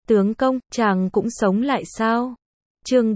Tướng công, chàng cũng sống lại sao? Chương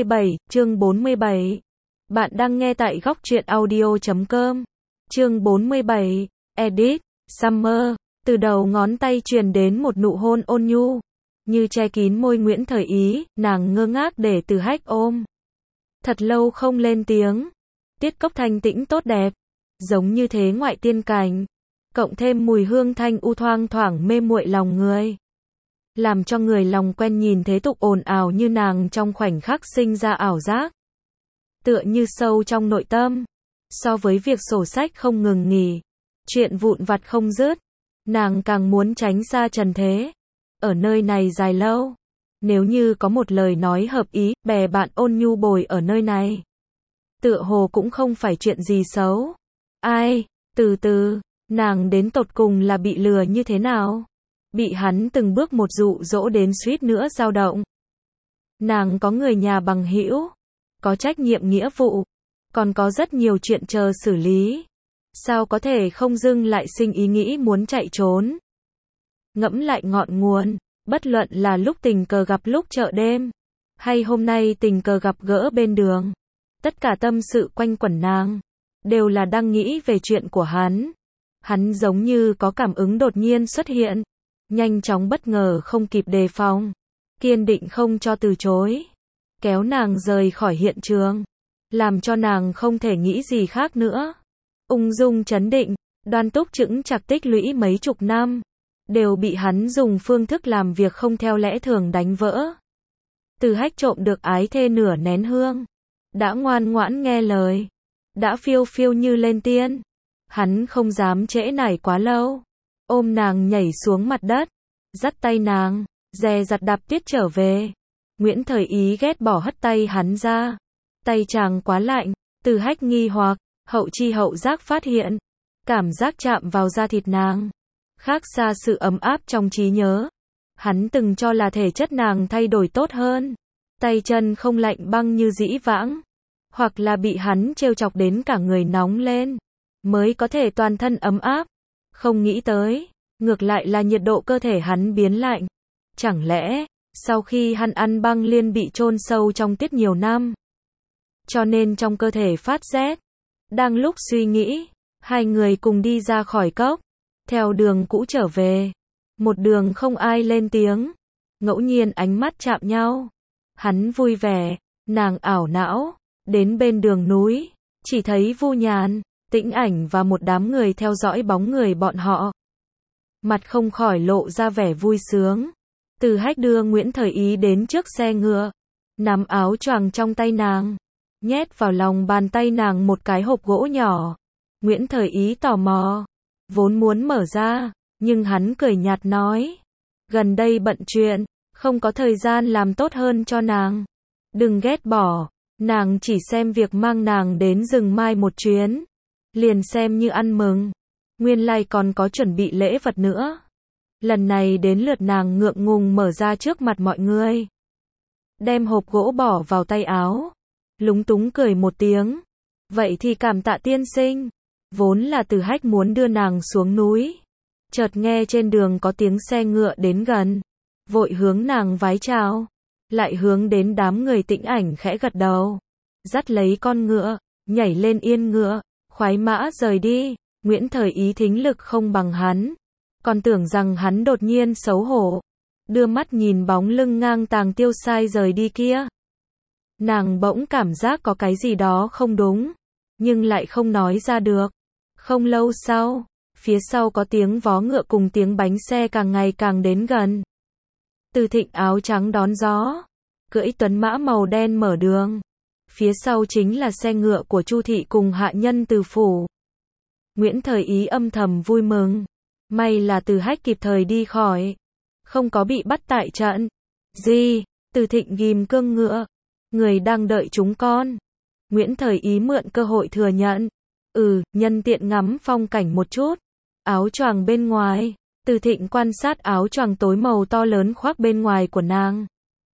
47. Bạn đang nghe tại góc truyện audio.com. Chương 47. Edit. Summer. Từ đầu ngón tay truyền đến một nụ hôn ôn nhu, như che kín môi Nguyễn Thời Ý, nàng ngơ ngác để Từ Hách ôm. Thật lâu không lên tiếng. Tiết cốc thanh tĩnh tốt đẹp, giống như thế ngoại tiên cảnh, cộng thêm mùi hương thanh u thoang thoảng mê muội lòng người, làm cho người lòng quen nhìn thế tục ồn ào như nàng trong khoảnh khắc sinh ra ảo giác. Tựa như sâu trong nội tâm, so với việc sổ sách không ngừng nghỉ, chuyện vụn vặt không dứt, nàng càng muốn tránh xa trần thế, ở nơi này dài lâu. Nếu như có một lời nói hợp ý, bè bạn ôn nhu bồi ở nơi này, tựa hồ cũng không phải chuyện gì xấu. Ai, từ từ, nàng đến tột cùng là bị lừa như thế nào? Bị hắn từng bước một dụ dỗ đến suýt nữa dao động. Nàng có người nhà bằng hữu, có trách nhiệm nghĩa vụ, còn có rất nhiều chuyện chờ xử lý. Sao có thể không dưng lại sinh ý nghĩ muốn chạy trốn? Ngẫm lại ngọn nguồn, bất luận là lúc tình cờ gặp lúc chợ đêm, hay hôm nay tình cờ gặp gỡ bên đường, tất cả tâm sự quanh quẩn nàng, đều là đang nghĩ về chuyện của hắn. Hắn giống như có cảm ứng đột nhiên xuất hiện, nhanh chóng bất ngờ không kịp đề phòng, kiên định không cho từ chối, kéo nàng rời khỏi hiện trường, làm cho nàng không thể nghĩ gì khác nữa. Ung dung trấn định, đoan túc chững chạc tích lũy mấy chục năm, đều bị hắn dùng phương thức làm việc không theo lẽ thường đánh vỡ. Từ Hách trộm được ái thê nửa nén hương, đã ngoan ngoãn nghe lời, đã phiêu phiêu như lên tiên. Hắn không dám trễ nải quá lâu, ôm nàng nhảy xuống mặt đất, dắt tay nàng, dè dặt đạp tiết trở về. Nguyễn Thời Ý ghét bỏ hất tay hắn ra, tay chàng quá lạnh. Từ Hách nghi hoặc, hậu chi hậu giác phát hiện, cảm giác chạm vào da thịt nàng, khác xa sự ấm áp trong trí nhớ. Hắn từng cho là thể chất nàng thay đổi tốt hơn, tay chân không lạnh băng như dĩ vãng, hoặc là bị hắn trêu chọc đến cả người nóng lên, mới có thể toàn thân ấm áp. Không nghĩ tới, ngược lại là nhiệt độ cơ thể hắn biến lạnh. Chẳng lẽ, sau khi hắn ăn băng liên bị chôn sâu trong tiết nhiều năm, cho nên trong cơ thể phát rét. Đang lúc suy nghĩ, hai người cùng đi ra khỏi cốc, theo đường cũ trở về. Một đường không ai lên tiếng, ngẫu nhiên ánh mắt chạm nhau. Hắn vui vẻ, nàng ảo não, đến bên đường núi, chỉ thấy Vu Nhàn, Tĩnh Ảnh và một đám người theo dõi bóng người bọn họ. Mặt không khỏi lộ ra vẻ vui sướng. Từ Hách đưa Nguyễn Thời Ý đến trước xe ngựa, nắm áo choàng trong tay nàng, nhét vào lòng bàn tay nàng một cái hộp gỗ nhỏ. Nguyễn Thời Ý tò mò, vốn muốn mở ra, nhưng hắn cười nhạt nói, gần đây bận chuyện, không có thời gian làm tốt hơn cho nàng. Đừng ghét bỏ, nàng chỉ xem việc mang nàng đến rừng mai một chuyến, liền xem như ăn mừng. Nguyên lai còn có chuẩn bị lễ vật nữa. Lần này đến lượt nàng ngượng ngùng mở ra trước mặt mọi người, đem hộp gỗ bỏ vào tay áo, lúng túng cười một tiếng. Vậy thì cảm tạ tiên sinh. Vốn là Từ Hách muốn đưa nàng xuống núi, chợt nghe trên đường có tiếng xe ngựa đến gần, vội hướng nàng vái chào, lại hướng đến đám người Tĩnh Ảnh khẽ gật đầu, dắt lấy con ngựa, nhảy lên yên ngựa, khoái mã rời đi. Nguyễn Thời Ý thính lực không bằng hắn, còn tưởng rằng hắn đột nhiên xấu hổ, đưa mắt nhìn bóng lưng ngang tàng tiêu sai rời đi kia. Nàng bỗng cảm giác có cái gì đó không đúng, nhưng lại không nói ra được. Không lâu sau, phía sau có tiếng vó ngựa cùng tiếng bánh xe càng ngày càng đến gần. Từ Thịnh áo trắng đón gió, cưỡi tuấn mã màu đen mở đường. Phía sau chính là xe ngựa của Chu thị cùng hạ nhân Từ phủ. Nguyễn Thời Ý âm thầm vui mừng, may là Từ Hách kịp thời đi khỏi, không có bị bắt tại trận. Gì? Từ Thịnh ghim cương ngựa, người đang đợi chúng con. Nguyễn Thời Ý mượn cơ hội thừa nhận, nhân tiện ngắm phong cảnh một chút. Áo choàng bên ngoài, Từ Thịnh quan sát áo choàng tối màu to lớn khoác bên ngoài của nàng,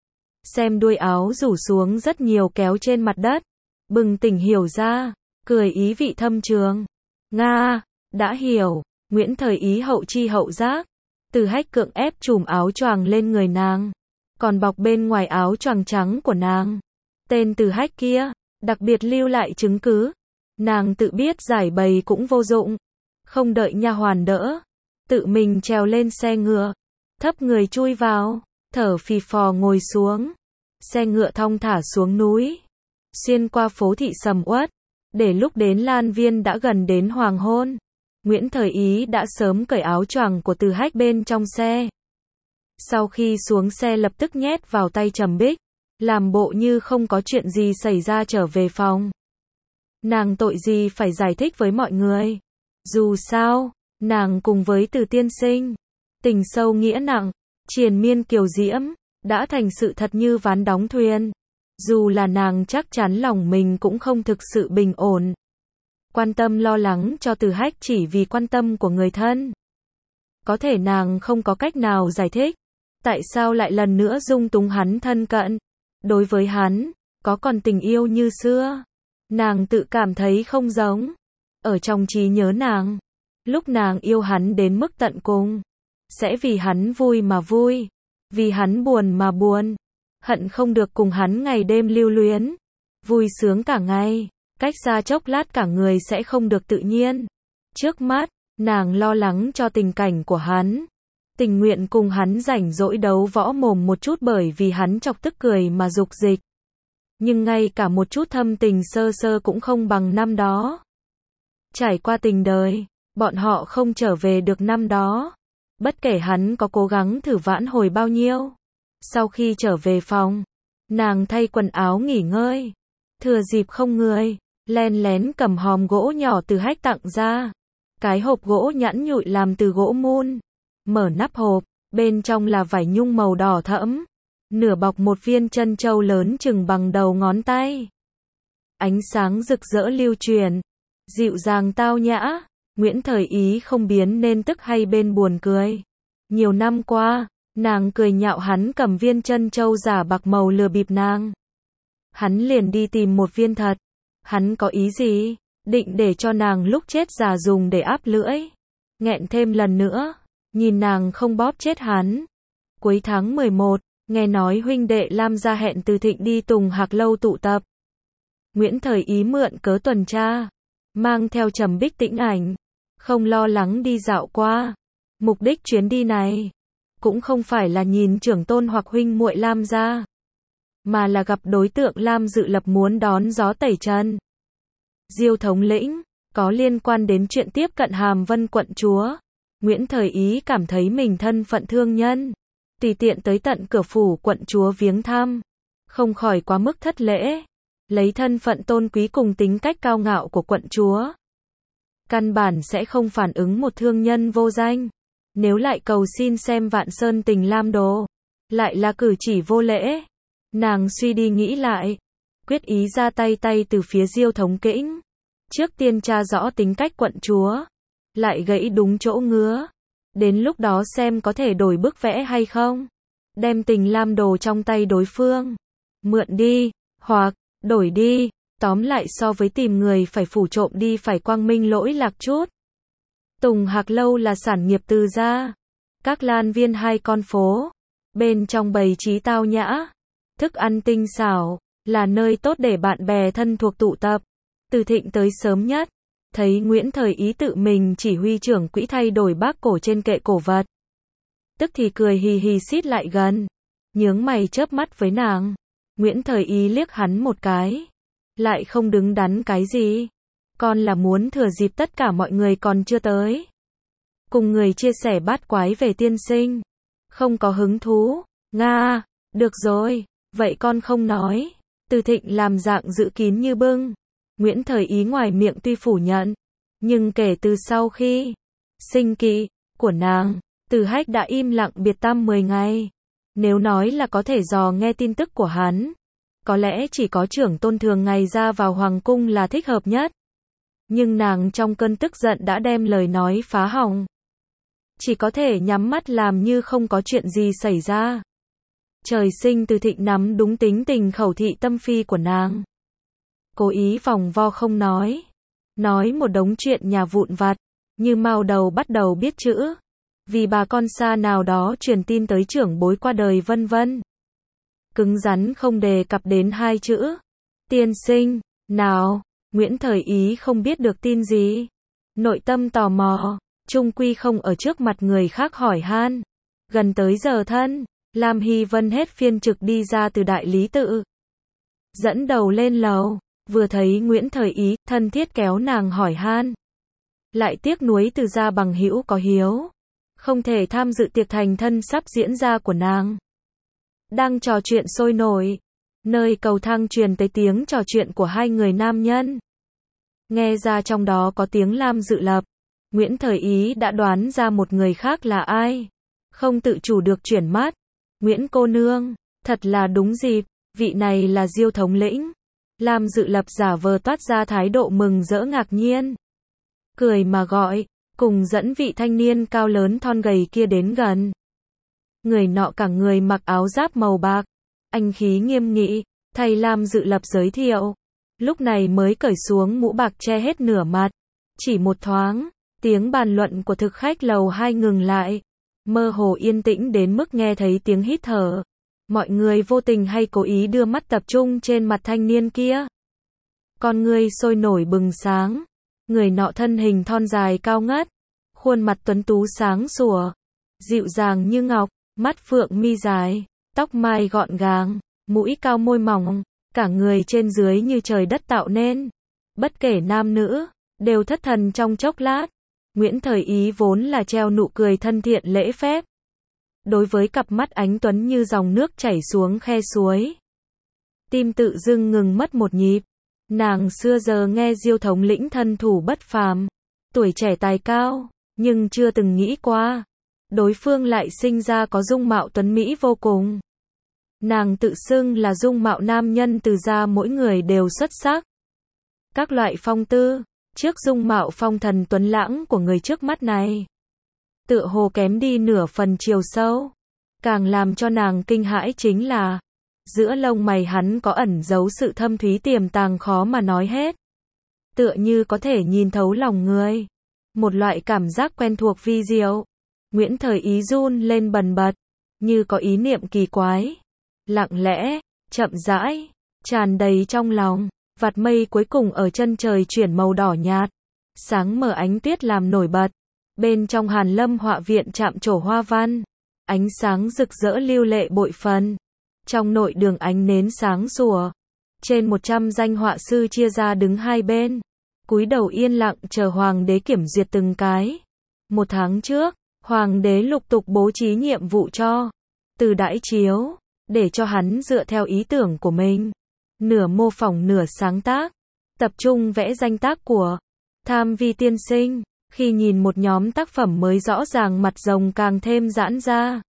xem đuôi áo rủ xuống rất nhiều kéo trên mặt đất, bừng tỉnh hiểu ra, cười ý vị thâm trường. Nga, đã hiểu. Nguyễn Thời Ý hậu chi hậu giác, Từ Hách cưỡng ép trùm áo choàng lên người nàng, còn bọc bên ngoài áo choàng trắng của nàng. Tên Từ Hách kia, đặc biệt lưu lại chứng cứ. Nàng tự biết giải bày cũng vô dụng, không đợi nha hoàn đỡ, tự mình trèo lên xe ngựa, thấp người chui vào, thở phì phò ngồi xuống. Xe ngựa thong thả xuống núi, xuyên qua phố thị sầm uất, để lúc đến Lan Viên đã gần đến hoàng hôn. Nguyễn Thời Ý đã sớm cởi áo choàng của Từ Hách bên trong xe. Sau khi xuống xe lập tức nhét vào tay Trầm Bích, làm bộ như không có chuyện gì xảy ra trở về phòng. Nàng tội gì phải giải thích với mọi người. Dù sao, nàng cùng với Từ tiên sinh, tình sâu nghĩa nặng, triền miên kiều diễm, đã thành sự thật như ván đóng thuyền. Dù là nàng chắc chắn lòng mình cũng không thực sự bình ổn. Quan tâm lo lắng cho Từ Hách chỉ vì quan tâm của người thân. Có thể nàng không có cách nào giải thích. Tại sao lại lần nữa dung túng hắn thân cận? Đối với hắn, có còn tình yêu như xưa? Nàng tự cảm thấy không giống. Ở trong trí nhớ nàng, lúc nàng yêu hắn đến mức tận cùng, sẽ vì hắn vui mà vui, vì hắn buồn mà buồn, hận không được cùng hắn ngày đêm lưu luyến, vui sướng cả ngày, cách xa chốc lát cả người sẽ không được tự nhiên. Trước mắt, nàng lo lắng cho tình cảnh của hắn, tình nguyện cùng hắn rảnh rỗi đấu võ mồm một chút bởi vì hắn chọc tức cười mà dục dịch. Nhưng ngay cả một chút thâm tình sơ sơ cũng không bằng năm đó. Trải qua tình đời, bọn họ không trở về được năm đó. Bất kể hắn có cố gắng thử vãn hồi bao nhiêu. Sau khi trở về phòng, nàng thay quần áo nghỉ ngơi. Thừa dịp không người, len lén cầm hòm gỗ nhỏ Từ Hách tặng ra. Cái hộp gỗ nhẵn nhụi làm từ gỗ mun. Mở nắp hộp, bên trong là vải nhung màu đỏ thẫm. Nửa bọc một viên trân châu lớn chừng bằng đầu ngón tay. Ánh sáng rực rỡ lưu truyền, dịu dàng tao nhã. Nguyễn Thời Ý không biến nên tức hay bên buồn cười. Nhiều năm qua, nàng cười nhạo hắn cầm viên trân châu giả bạc màu lừa bịp nàng. Hắn liền đi tìm một viên thật. Hắn có ý gì? Định để cho nàng lúc chết già dùng để áp lưỡi. Nghẹn thêm lần nữa, nhìn nàng không bóp chết hắn. Cuối tháng 11, nghe nói huynh đệ Lam gia hẹn Từ Thịnh đi Tùng Hạc Lâu tụ tập. Nguyễn Thời Ý mượn cớ tuần tra, mang theo Trầm Bích Tĩnh Ảnh, không lo lắng đi dạo qua. Mục đích chuyến đi này cũng không phải là nhìn trưởng tôn hoặc huynh muội Lam gia, mà là gặp đối tượng Lam Dự Lập muốn đón gió tẩy trần. Diêu thống lĩnh, có liên quan đến chuyện tiếp cận Hàm Vân quận chúa. Nguyễn Thời Ý cảm thấy mình thân phận thương nhân, tùy tiện tới tận cửa phủ quận chúa viếng thăm, không khỏi quá mức thất lễ. Lấy thân phận tôn quý cùng tính cách cao ngạo của quận chúa, căn bản sẽ không phản ứng một thương nhân vô danh. Nếu lại cầu xin xem Vạn Sơn Tình Lam đồ, lại là cử chỉ vô lễ. Nàng suy đi nghĩ lại, quyết ý ra tay từ phía Diêu thống lĩnh. Trước tiên tra rõ tính cách quận chúa, lại gãy đúng chỗ ngứa. Đến lúc đó xem có thể đổi bức vẽ hay không. Đem Tình Lam đồ trong tay đối phương, mượn đi, hoặc đổi đi. Tóm lại so với tìm người phải phủ trộm đi phải quang minh lỗi lạc chút. Tùng Hạc Lâu là sản nghiệp Từ gia. Các lan viên hai con phố, bên trong bày trí tao nhã, thức ăn tinh xảo, là nơi tốt để bạn bè thân thuộc tụ tập. Từ Thịnh tới sớm nhất, thấy Nguyễn Thời Ý tự mình chỉ huy trưởng quỹ thay đổi bác cổ trên kệ cổ vật. Tức thì cười hì hì xít lại gần, nhướng mày chớp mắt với nàng. Nguyễn Thời Ý liếc hắn một cái, lại không đứng đắn cái gì. Con là muốn thừa dịp tất cả mọi người còn chưa tới, cùng người chia sẻ bát quái về tiên sinh. Không có hứng thú. Nga, được rồi, vậy con không nói. Từ Thịnh làm dạng giữ kín như bưng. Nguyễn Thời Ý ngoài miệng tuy phủ nhận, nhưng kể từ sau khi sinh kỵ của nàng, Từ Hách đã im lặng biệt tăm 10 ngày. Nếu nói là có thể dò nghe tin tức của hắn, có lẽ chỉ có trưởng tôn thường ngày ra vào hoàng cung là thích hợp nhất. Nhưng nàng trong cơn tức giận đã đem lời nói phá hỏng. Chỉ có thể nhắm mắt làm như không có chuyện gì xảy ra. Trời sinh Từ Thịnh nắm đúng tính tình khẩu thị tâm phi của nàng. Cố ý vòng vo không nói. Nói một đống chuyện nhà vụn vặt, như mao đầu bắt đầu biết chữ. vì bà con xa nào đó truyền tin tới trưởng bối qua đời vân vân. Cứng rắn không đề cập đến hai chữ. Tiên sinh, nào, Nguyễn Thời Ý không biết được tin gì. Nội tâm tò mò, chung quy không ở trước mặt người khác hỏi han. Gần tới giờ thân, Lam Hy Vân hết phiên trực đi ra từ đại lý tự. Dẫn đầu lên lầu, vừa thấy Nguyễn Thời Ý, thân thiết kéo nàng hỏi han. Lại tiếc nuối Từ gia bằng hữu có hiếu, không thể tham dự tiệc thành thân sắp diễn ra của nàng. Đang trò chuyện sôi nổi, nơi cầu thang truyền tới tiếng trò chuyện của hai người nam nhân. Nghe ra trong đó có tiếng Lam Dự Lập, Nguyễn Thời Ý đã đoán ra một người khác là ai. Không tự chủ được chuyển mắt. Nguyễn cô nương, thật là đúng dịp, vị này là Diêu thống lĩnh. Lam Dự Lập giả vờ toát ra thái độ mừng rỡ ngạc nhiên. Cười mà gọi, cùng dẫn vị thanh niên cao lớn thon gầy kia đến gần. Người nọ cả người mặc áo giáp màu bạc, anh khí nghiêm nghị, thầy Lam Dự Lập giới thiệu. Lúc này mới cởi xuống mũ bạc che hết nửa mặt. Chỉ một thoáng, tiếng bàn luận của thực khách lầu 2 ngừng lại. Mơ hồ yên tĩnh đến mức nghe thấy tiếng hít thở. Mọi người vô tình hay cố ý đưa mắt tập trung trên mặt thanh niên kia. Con người sôi nổi bừng sáng. Người nọ thân hình thon dài cao ngất, khuôn mặt tuấn tú sáng sủa, dịu dàng như ngọc, mắt phượng mi dài, tóc mai gọn gàng, mũi cao môi mỏng, cả người trên dưới như trời đất tạo nên. Bất kể nam nữ, đều thất thần trong chốc lát. Nguyễn Thời Ý vốn là treo nụ cười thân thiện lễ phép. Đối với cặp mắt ánh tuấn như dòng nước chảy xuống khe suối, tim tự dưng ngừng mất một nhịp. Nàng xưa giờ nghe Diêu thống lĩnh thân thủ bất phàm, tuổi trẻ tài cao, nhưng chưa từng nghĩ qua đối phương lại sinh ra có dung mạo tuấn mỹ vô cùng. Nàng tự xưng là dung mạo nam nhân Từ gia mỗi người đều xuất sắc. Các loại phong tư, trước dung mạo phong thần tuấn lãng của người trước mắt này, tựa hồ kém đi nửa phần chiều sâu. Càng làm cho nàng kinh hãi chính là, giữa lông mày hắn có ẩn giấu sự thâm thúy tiềm tàng khó mà nói hết. Tựa như có thể nhìn thấu lòng người. Một loại cảm giác quen thuộc vi diệu. Nguyễn Thời Ý run lên bần bật, như có ý niệm kỳ quái. Lặng lẽ, chậm rãi, tràn đầy trong lòng. Vạt mây cuối cùng ở chân trời chuyển màu đỏ nhạt. Sáng mờ ánh tuyết làm nổi bật. Bên trong Hàn Lâm họa viện chạm trổ hoa văn. Ánh sáng rực rỡ lưu lệ bội phần. Trong nội đường ánh nến sáng sủa. Trên 100 danh họa sư chia ra đứng hai bên. Cúi đầu yên lặng chờ hoàng đế kiểm duyệt từng cái. Một tháng trước, hoàng đế lục tục bố trí nhiệm vụ cho Từ đãi chiếu, để cho hắn dựa theo ý tưởng của mình, nửa mô phỏng nửa sáng tác, tập trung vẽ danh tác của Tham Vi tiên sinh. Khi nhìn một nhóm tác phẩm mới rõ ràng mặt rồng càng thêm giãn ra.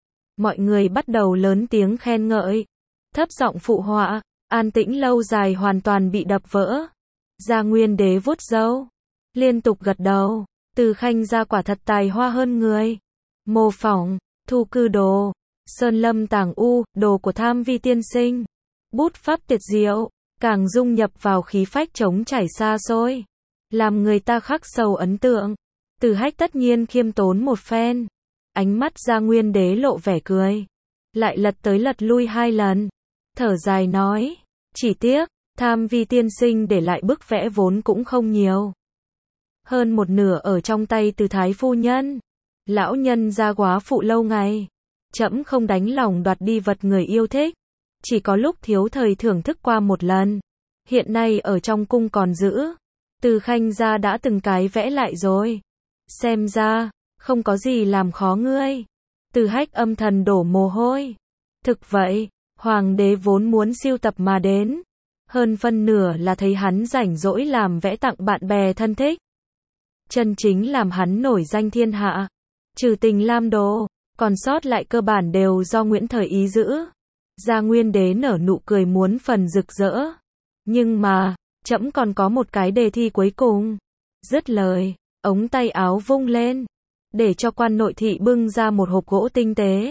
Mọi người bắt đầu lớn tiếng khen ngợi, thấp giọng phụ họa, an tĩnh lâu dài hoàn toàn bị đập vỡ. Gia Nguyên đế vuốt râu, liên tục gật đầu, Từ Khanh gia quả thật tài hoa hơn người. Mô phỏng, Thu Cư Đồ, Sơn Lâm Tàng U, đồ của Tham Vi tiên sinh. Bút pháp tuyệt diệu, càng dung nhập vào khí phách trống chảy xa xôi, làm người ta khắc sâu ấn tượng. Từ Hách tất nhiên khiêm tốn một phen. Ánh mắt Gia Nguyên đế lộ vẻ cười, lại lật tới lật lui hai lần, thở dài nói, chỉ tiếc, Tham Vi tiên sinh để lại bức vẽ vốn cũng không nhiều. Hơn một nửa ở trong tay Từ thái phu nhân. Lão nhân gia góa phụ lâu ngày, trẫm không đánh lòng đoạt đi vật người yêu thích, chỉ có lúc thiếu thời thưởng thức qua một lần. Hiện nay ở trong cung còn giữ. Từ Khanh gia đã từng cái vẽ lại rồi. Xem ra, không có gì làm khó ngươi. Từ Hách âm thầm đổ mồ hôi. Thực vậy, hoàng đế vốn muốn sưu tập mà đến. Hơn phân nửa là thấy hắn rảnh rỗi làm vẽ tặng bạn bè thân thích. Chân chính làm hắn nổi danh thiên hạ. Trừ Tình Lam đồ, còn sót lại cơ bản đều do Nguyễn Thời Ý giữ. Gia Nguyên đế nở nụ cười muốn phần rực rỡ. Nhưng mà, trẫm còn có một cái đề thi cuối cùng. Dứt lời, ống tay áo vung lên, để cho quan nội thị bưng ra một hộp gỗ tinh tế.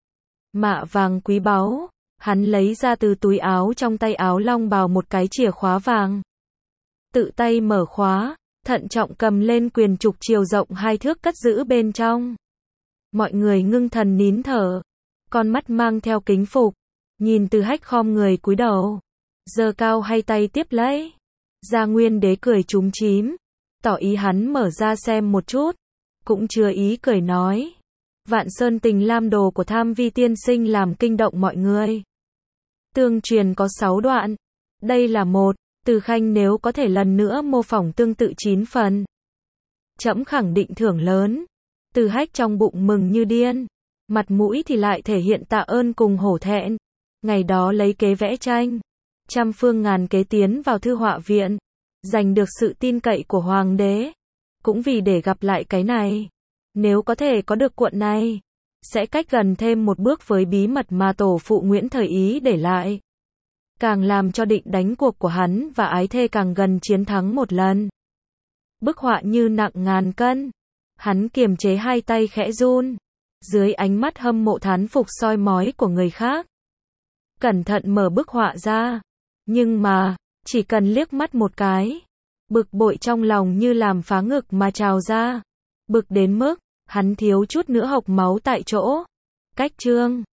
Mạ vàng quý báu, hắn lấy ra từ túi áo trong tay áo long bào một cái chìa khóa vàng. Tự tay mở khóa, thận trọng cầm lên quyền trục chiều rộng 2 thước cất giữ bên trong. Mọi người ngưng thần nín thở, con mắt mang theo kính phục, nhìn Từ Hách khom người cúi đầu, giơ cao hai tay tiếp lấy. Gia Nguyên Đế cười chúm chím, tỏ ý hắn mở ra xem một chút, cũng chứa ý cười nói. Vạn Sơn Tình Lam đồ của Tham Vi tiên sinh làm kinh động mọi người. Tương truyền có 6 đoạn, đây là một, Từ Khanh nếu có thể lần nữa mô phỏng tương tự 9 phần. Trẫm khẳng định thưởng lớn. Từ Hách trong bụng mừng như điên, mặt mũi thì lại thể hiện tạ ơn cùng hổ thẹn. Ngày đó lấy kế vẽ tranh, trăm phương ngàn kế tiến vào thư họa viện, giành được sự tin cậy của hoàng đế, cũng vì để gặp lại cái này. Nếu có thể có được cuộn này, sẽ cách gần thêm một bước với bí mật mà tổ phụ Nguyễn Thời Ý để lại. Càng làm cho định đánh cuộc của hắn và ái thê càng gần chiến thắng một lần. Bức họa như nặng ngàn cân. Hắn kiềm chế hai tay khẽ run, dưới ánh mắt hâm mộ thán phục soi mói của người khác. Cẩn thận mở bức họa ra, nhưng mà, chỉ cần liếc mắt một cái, bực bội trong lòng như làm phá ngực mà trào ra. Bực đến mức, hắn thiếu chút nữa hộc máu tại chỗ. Cách chương